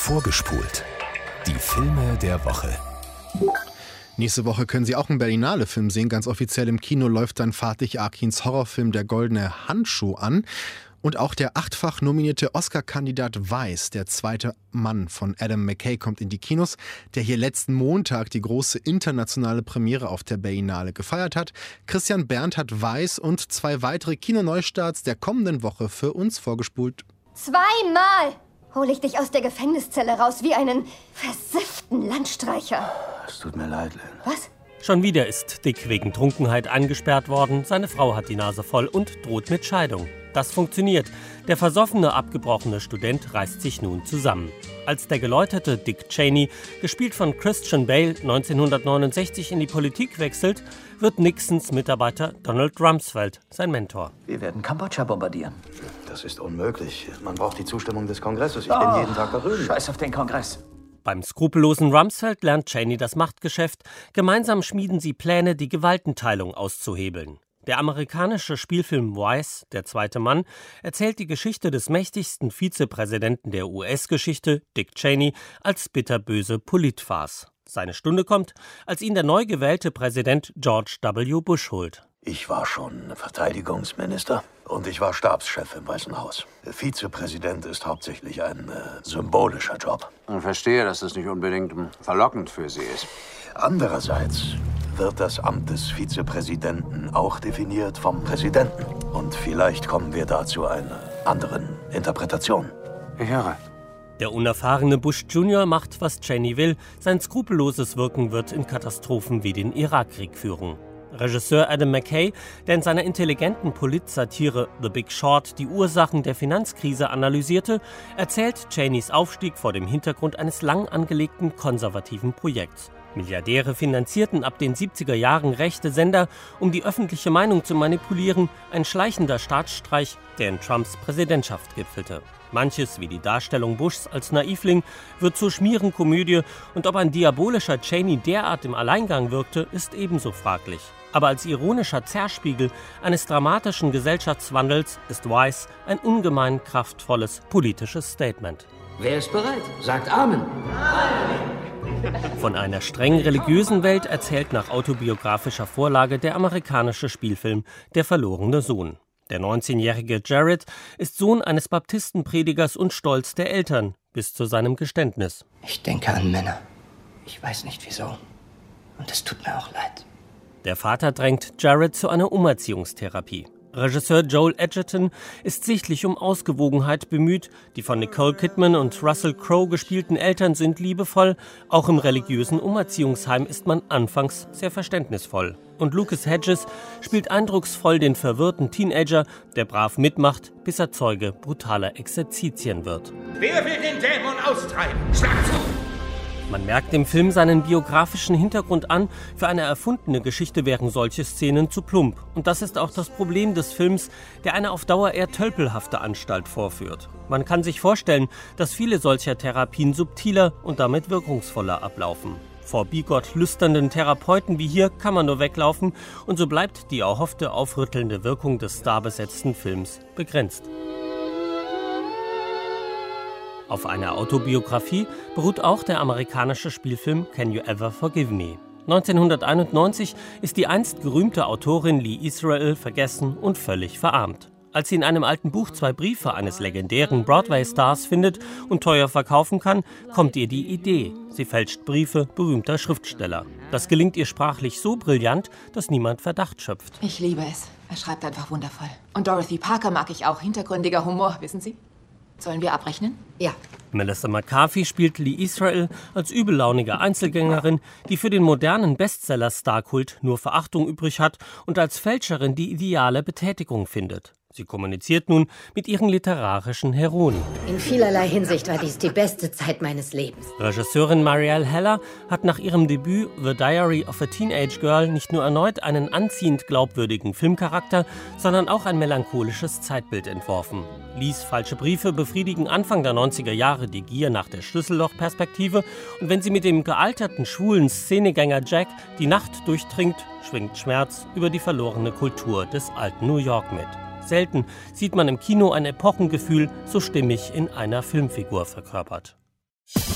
Vorgespult. Die Filme der Woche. Nächste Woche können Sie auch einen Berlinale-Film sehen. Ganz offiziell im Kino läuft dann Fatih Akins Horrorfilm Der goldene Handschuh an. Und auch der 8-fach nominierte Oscar-Kandidat Vice, der zweite Mann von Adam McKay, kommt in die Kinos, der hier letzten Montag die große internationale Premiere auf der Berlinale gefeiert hat. Christian Berndt hat Vice und 2 weitere Kinoneustarts der kommenden Woche für uns vorgespult. 2-mal hole ich dich aus der Gefängniszelle raus wie einen versifften Landstreicher. Es tut mir leid, Lynn. Was? Schon wieder ist Dick wegen Trunkenheit eingesperrt worden, seine Frau hat die Nase voll und droht mit Scheidung. Das funktioniert. Der versoffene, abgebrochene Student reißt sich nun zusammen. Als der geläuterte Dick Cheney, gespielt von Christian Bale, 1969 in die Politik wechselt, wird Nixons Mitarbeiter Donald Rumsfeld sein Mentor. Wir werden Kambodscha bombardieren. Das ist unmöglich. Man braucht die Zustimmung des Kongresses. Ich bin jeden Tag da drüben. Scheiß auf den Kongress. Beim skrupellosen Rumsfeld lernt Cheney das Machtgeschäft. Gemeinsam schmieden sie Pläne, die Gewaltenteilung auszuhebeln. Der amerikanische Spielfilm Vice, der zweite Mann, erzählt die Geschichte des mächtigsten Vizepräsidenten der US-Geschichte, Dick Cheney, als bitterböse Politfarce. Seine Stunde kommt, als ihn der neu gewählte Präsident George W. Bush holt. Ich war schon Verteidigungsminister und ich war Stabschef im Weißen Haus. Vizepräsident ist hauptsächlich ein symbolischer Job. Ich verstehe, dass das nicht unbedingt verlockend für Sie ist. Andererseits wird das Amt des Vizepräsidenten auch definiert vom Präsidenten. Und vielleicht kommen wir da zu einer anderen Interpretation. Ich höre. Der unerfahrene Bush Jr. macht, was Cheney will. Sein skrupelloses Wirken wird in Katastrophen wie den Irakkrieg führen. Regisseur Adam McKay, der in seiner intelligenten Polit-Satire The Big Short die Ursachen der Finanzkrise analysierte, erzählt Cheneys Aufstieg vor dem Hintergrund eines lang angelegten konservativen Projekts. Milliardäre finanzierten ab den 70er Jahren rechte Sender, um die öffentliche Meinung zu manipulieren, ein schleichender Staatsstreich, der in Trumps Präsidentschaft gipfelte. Manches, wie die Darstellung Bushs als Naivling, wird zur Schmierenkomödie und ob ein diabolischer Cheney derart im Alleingang wirkte, ist ebenso fraglich. Aber als ironischer Zerspiegel eines dramatischen Gesellschaftswandels ist Vice ein ungemein kraftvolles politisches Statement. Wer ist bereit? Sagt Amen. Von einer streng religiösen Welt erzählt nach autobiografischer Vorlage der amerikanische Spielfilm Der verlorene Sohn. Der 19-jährige Jared ist Sohn eines Baptistenpredigers und Stolz der Eltern, bis zu seinem Geständnis. Ich denke an Männer. Ich weiß nicht wieso. Und es tut mir auch leid. Der Vater drängt Jared zu einer Umerziehungstherapie. Regisseur Joel Edgerton ist sichtlich um Ausgewogenheit bemüht. Die von Nicole Kidman und Russell Crowe gespielten Eltern sind liebevoll. Auch im religiösen Umerziehungsheim ist man anfangs sehr verständnisvoll. Und Lucas Hedges spielt eindrucksvoll den verwirrten Teenager, der brav mitmacht, bis er Zeuge brutaler Exerzitien wird. Wer will den Dämon austreiben? Schlag zu! Man merkt dem Film seinen biografischen Hintergrund an. Für eine erfundene Geschichte wären solche Szenen zu plump. Und das ist auch das Problem des Films, der eine auf Dauer eher tölpelhafte Anstalt vorführt. Man kann sich vorstellen, dass viele solcher Therapien subtiler und damit wirkungsvoller ablaufen. Vor bigott lüsternden Therapeuten wie hier kann man nur weglaufen und so bleibt die erhoffte aufrüttelnde Wirkung des starbesetzten Films begrenzt. Auf einer Autobiografie beruht auch der amerikanische Spielfilm Can You Ever Forgive Me? 1991 ist die einst gerühmte Autorin Lee Israel vergessen und völlig verarmt. Als sie in einem alten Buch 2 Briefe eines legendären Broadway-Stars findet und teuer verkaufen kann, kommt ihr die Idee. Sie fälscht Briefe berühmter Schriftsteller. Das gelingt ihr sprachlich so brillant, dass niemand Verdacht schöpft. Ich liebe es. Er schreibt einfach wundervoll. Und Dorothy Parker mag ich auch. Hintergründiger Humor, wissen Sie? Sollen wir abrechnen? Ja. Melissa McCarthy spielt Lee Israel als übellaunige Einzelgängerin, die für den modernen Bestseller-Star-Kult nur Verachtung übrig hat und als Fälscherin die ideale Betätigung findet. Sie kommuniziert nun mit ihren literarischen Heroen. In vielerlei Hinsicht war dies die beste Zeit meines Lebens. Regisseurin Marielle Heller hat nach ihrem Debüt The Diary of a Teenage Girl nicht nur erneut einen anziehend glaubwürdigen Filmcharakter, sondern auch ein melancholisches Zeitbild entworfen. Lees falsche Briefe befriedigen Anfang der 90er Jahre die Gier nach der Schlüssellochperspektive und wenn sie mit dem gealterten schwulen Szenegänger Jack die Nacht durchdringt, schwingt Schmerz über die verlorene Kultur des alten New York mit. Selten sieht man im Kino ein Epochengefühl so stimmig in einer Filmfigur verkörpert. zu.